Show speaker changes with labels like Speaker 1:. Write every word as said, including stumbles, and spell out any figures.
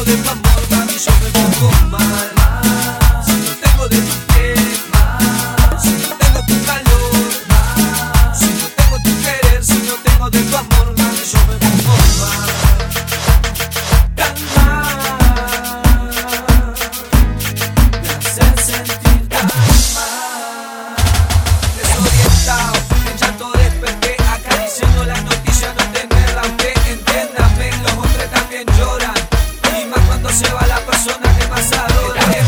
Speaker 1: de tu amor, mami, yo me pongo mal. Si no tengo de tu piel, si no tengo tu calor, si no tengo tu querer, si no tengo de tu amor, mami, yo me pongo mal. Tan mal, me hacen sentir tan mal. Desorientado, en llanto desperté, acariciando las noticias, no tenerla usted. Entiéndame, los hombres también lloran, y más cuando se va la persona que más adora.